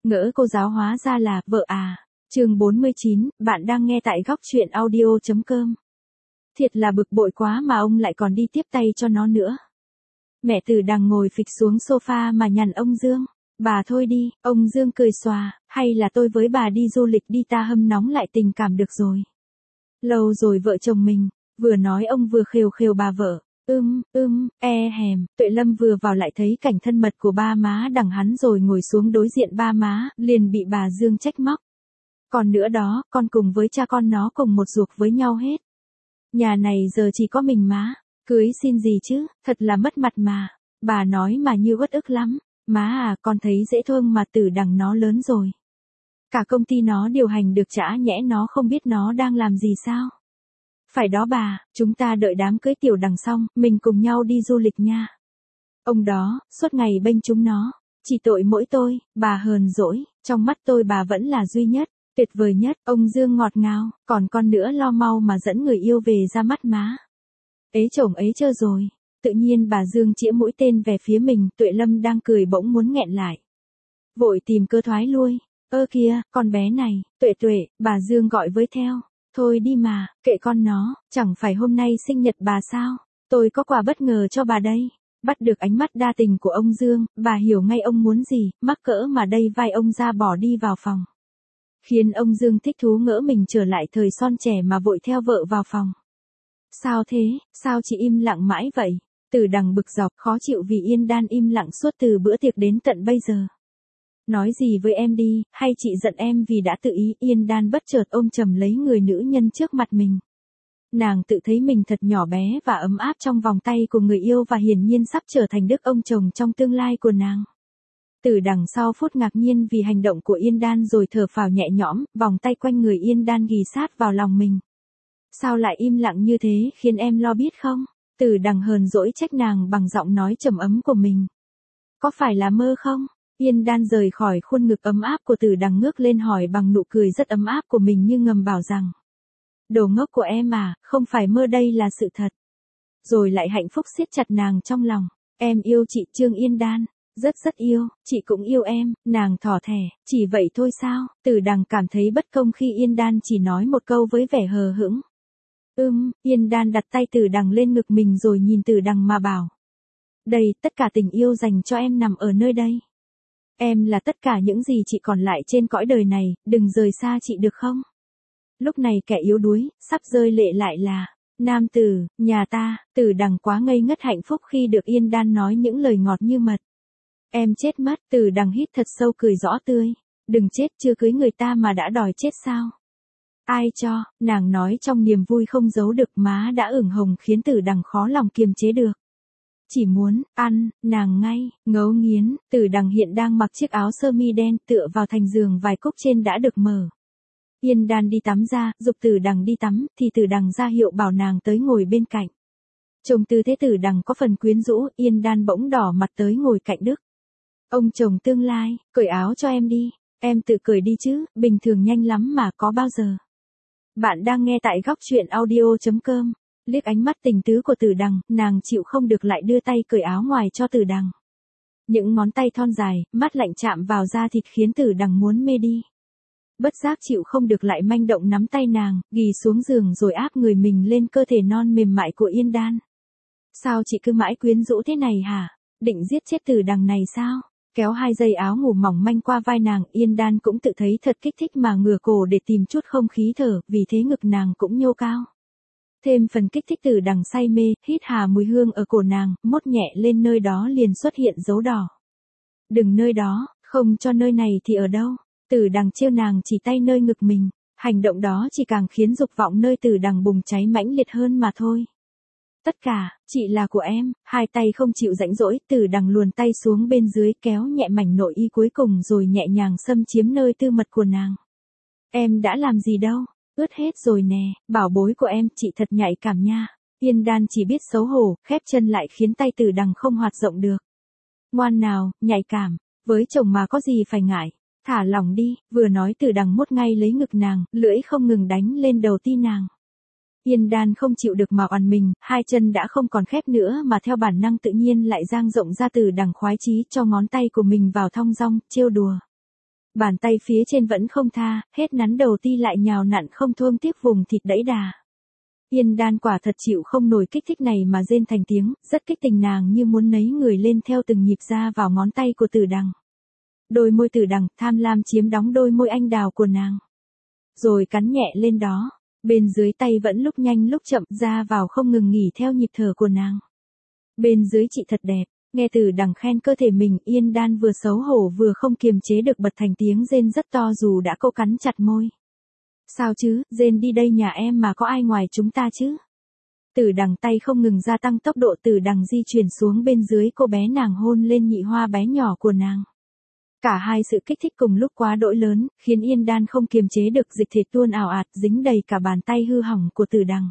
Ngỡ cô giáo hóa ra là vợ à. Chương 49, bạn đang nghe tại góc truyện audio.com. Thiệt là bực bội quá mà ông lại còn đi tiếp tay cho nó nữa. Mẹ Từ Đằng ngồi phịch xuống sofa mà nhằn ông Dương. Bà thôi đi, ông Dương cười xòa, hay là tôi với bà đi du lịch đi, ta hâm nóng lại tình cảm được rồi. Lâu rồi vợ chồng mình, vừa nói ông vừa khều khều bà vợ. Hèm, Tuệ Lâm vừa vào lại thấy cảnh thân mật của ba má Đằng hắn rồi ngồi xuống đối diện ba má, liền bị bà Dương trách móc. Còn nữa đó, con cùng với cha con nó cùng một ruột với nhau hết. Nhà này giờ chỉ có mình má, cưới xin gì chứ, thật là mất mặt mà. Bà nói mà như uất ức lắm. Má à, con thấy dễ thương mà Từ Đằng nó lớn rồi. Cả công ty nó điều hành được, chả nhẽ nó không biết nó đang làm gì sao? Phải đó bà, chúng ta đợi đám cưới Tiểu Đằng xong, mình cùng nhau đi du lịch nha. Ông đó, suốt ngày bênh chúng nó. Chỉ tội mỗi tôi, bà hờn dỗi, trong mắt tôi bà vẫn là duy nhất, tuyệt vời nhất. Ông Dương ngọt ngào, còn con nữa lo mau mà dẫn người yêu về ra mắt má. Ế chồng ấy chơ rồi. Tự nhiên bà Dương chĩa mũi tên về phía mình, Tuệ Lâm đang cười bỗng muốn nghẹn lại. Vội tìm cơ thoái lui. Ơ kìa, con bé này, Tuệ, bà Dương gọi với theo. Thôi đi mà, kệ con nó, chẳng phải hôm nay sinh nhật bà sao? Tôi có quà bất ngờ cho bà đây. Bắt được ánh mắt đa tình của ông Dương, bà hiểu ngay ông muốn gì, mắc cỡ mà đây vai ông ra bỏ đi vào phòng. Khiến ông Dương thích thú ngỡ mình trở lại thời son trẻ mà vội theo vợ vào phòng. Sao thế, sao chị im lặng mãi vậy? Từ Đằng bực dọc, khó chịu vì Yên Đan im lặng suốt từ bữa tiệc đến tận bây giờ. Nói gì với em đi, hay chị giận em vì đã tự ý? Yên Đan bất chợt ôm chầm lấy người nữ nhân trước mặt mình. Nàng tự thấy mình thật nhỏ bé và ấm áp trong vòng tay của người yêu và hiển nhiên sắp trở thành đức ông chồng trong tương lai của nàng. Từ Đằng sau phút ngạc nhiên vì hành động của Yên Đan rồi thở phào nhẹ nhõm, vòng tay quanh người Yên Đan ghì sát vào lòng mình. Sao lại im lặng như thế, khiến em lo biết không? Từ Đằng hờn dỗi trách nàng bằng giọng nói trầm ấm của mình. Có phải là mơ không? Yên Đan rời khỏi khuôn ngực ấm áp của Từ Đằng ngước lên hỏi bằng nụ cười rất ấm áp của mình như ngầm bảo rằng. Đồ ngốc của em à, không phải mơ, đây là sự thật. Rồi lại hạnh phúc siết chặt nàng trong lòng. Em yêu chị Trương Yên Đan. Rất yêu, chị cũng yêu em, nàng thỏ thẻ, chỉ vậy thôi sao? Từ Đằng cảm thấy bất công khi Yên Đan chỉ nói một câu với vẻ hờ hững. Yên Đan đặt tay Từ Đằng lên ngực mình rồi nhìn Từ Đằng mà bảo. Đây, tất cả tình yêu dành cho em nằm ở nơi đây. Em là tất cả những gì chị còn lại trên cõi đời này, đừng rời xa chị được không? Lúc này kẻ yếu đuối, sắp rơi lệ lại là nam tử, nhà ta. Từ Đằng quá ngây ngất hạnh phúc khi được Yên Đan nói những lời ngọt như mật. Em chết mất. Từ Đằng hít thật sâu cười rõ tươi. Đừng chết, chưa cưới người ta mà đã đòi chết sao? Ai cho? Nàng nói trong niềm vui không giấu được, má đã ửng hồng khiến Từ Đằng khó lòng kiềm chế được. Chỉ muốn ăn, nàng ngay, ngấu nghiến. Từ Đằng hiện đang mặc chiếc áo sơ mi đen tựa vào thành giường, vài cúc trên đã được mở. Yên Đan đi tắm ra, giục Từ Đằng đi tắm, thì Từ Đằng ra hiệu bảo nàng tới ngồi bên cạnh. Trông tư thế Từ Đằng có phần quyến rũ, Yên Đan bỗng đỏ mặt tới ngồi cạnh Đức. Ông chồng tương lai, cởi áo cho em đi. Em tự cởi đi chứ, bình thường nhanh lắm mà có bao giờ. Bạn đang nghe tại góc truyện audio.com. Liếc ánh mắt tình tứ của Từ Đằng, nàng chịu không được lại đưa tay cởi áo ngoài cho Từ Đằng. Những ngón tay thon dài, mát lạnh chạm vào da thịt khiến Từ Đằng muốn mê đi. Bất giác chịu không được lại manh động nắm tay nàng, ghì xuống giường rồi áp người mình lên cơ thể non mềm mại của Yên Đan. Sao chị cứ mãi quyến rũ thế này hả? Định giết chết Từ Đằng này sao? Kéo hai dây áo ngủ mỏng manh qua vai nàng, Yên Đan cũng tự thấy thật kích thích mà ngửa cổ để tìm chút không khí thở, vì thế ngực nàng cũng nhô cao. Thêm phần kích thích, Từ Đằng say mê, hít hà mùi hương ở cổ nàng, mốt nhẹ lên nơi đó liền xuất hiện dấu đỏ. Đừng nơi đó, không cho nơi này thì ở đâu? Từ Đằng trêu nàng chỉ tay nơi ngực mình, hành động đó chỉ càng khiến dục vọng nơi Từ Đằng bùng cháy mãnh liệt hơn mà thôi. Tất cả, chị là của em. Hai tay không chịu rãnh rỗi, Từ Đằng luồn tay xuống bên dưới kéo nhẹ mảnh nội y cuối cùng rồi nhẹ nhàng xâm chiếm nơi tư mật của nàng. Em đã làm gì đâu, ướt hết rồi nè, bảo bối của em, chị thật nhạy cảm nha. Yên Đan chỉ biết xấu hổ, khép chân lại khiến tay Từ Đằng không hoạt động được. Ngoan nào, nhạy cảm, với chồng mà có gì phải ngại, thả lỏng đi. Vừa nói Từ Đằng mốt ngay lấy ngực nàng, lưỡi không ngừng đánh lên đầu ti nàng. Yên Đan không chịu được mà oằn mình, hai chân đã không còn khép nữa mà theo bản năng tự nhiên lại dang rộng ra. Từ Đằng khoái chí cho ngón tay của mình vào thong dong, trêu đùa. Bàn tay phía trên vẫn không tha, hết nắn đầu ti lại nhào nặn không thương tiếc vùng thịt đẫy đà. Yên Đan quả thật chịu không nổi kích thích này mà rên thành tiếng, rất kích tình nàng như muốn nấy người lên theo từng nhịp ra vào ngón tay của Tử Đằng. Đôi môi Tử Đằng tham lam chiếm đóng đôi môi anh đào của nàng. Rồi cắn nhẹ lên đó, bên dưới tay vẫn lúc nhanh lúc chậm ra vào không ngừng nghỉ theo nhịp thở của nàng. Bên dưới chị thật đẹp, nghe Tử Đằng khen cơ thể mình, Yên Đan vừa xấu hổ vừa không kiềm chế được bật thành tiếng rên rất to dù đã cô cắn chặt môi. Sao chứ, rên đi đây nhà em mà có ai ngoài chúng ta chứ? Tử Đằng tay không ngừng gia tăng tốc độ, Tử Đằng di chuyển xuống bên dưới cô bé nàng hôn lên nhị hoa bé nhỏ của nàng. Cả hai sự kích thích cùng lúc quá đỗi lớn, khiến Yên Đan không kiềm chế được dịch thể tuôn ào ạt dính đầy cả bàn tay hư hỏng của Tử Đằng.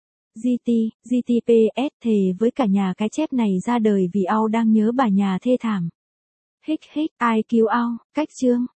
GTPS thề với cả nhà cái chép này ra đời vì ao đang nhớ bà nhà thê thảm. Hích hích, ai cứu ao, cách chương.